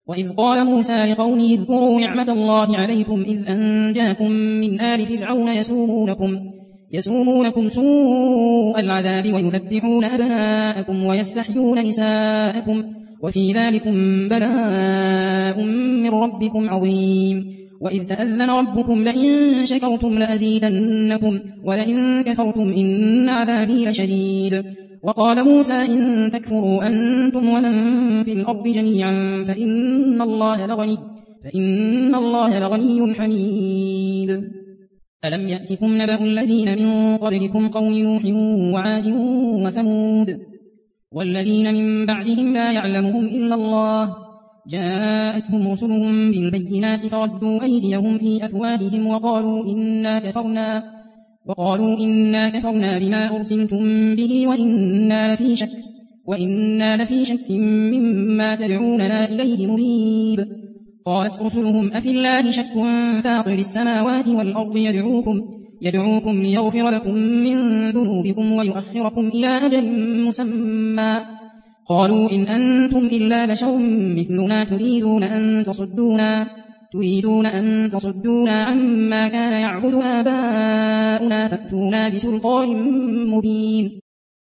وإذ قال موسى لقومه اذكروا نعمة الله عليكم إذ أنجاكم من آل فرعون يسومونكم سوء العذاب ويذبحون أبناءكم ويستحيون نساءكم وفي ذلكم بلاء من ربكم عظيم. وإذ تأذن ربكم لئن شكرتم لأزيدنكم ولئن كفرتم إن عذابي لشديد. وقال موسى إن تكفروا أنتم ومن في الأرض جميعا فإن الله لغني حميد. ألم يأتكم نبأ الذين من قبلكم قوم نوح وعاد وثمود والذين من بعدهم لا يعلمهم إلا الله جاءتهم رسلهم بالبينات فردوا أيديهم في أفواههم وقالوا إنا كفرنا بما أرسلتم به وإنا لفي شك مما تدعوننا إليه مريب. قالت رسلهم أفي الله شك فاطر السماوات والأرض يدعوكم ليغفر لكم من ذنوبكم ويؤخركم إلى أجل مسمى. قالوا إن أنتم إلا بشر مثلنا تريدون أن تصدونا عما كان يعبد آباؤنا فأتونا بسلطان مبين.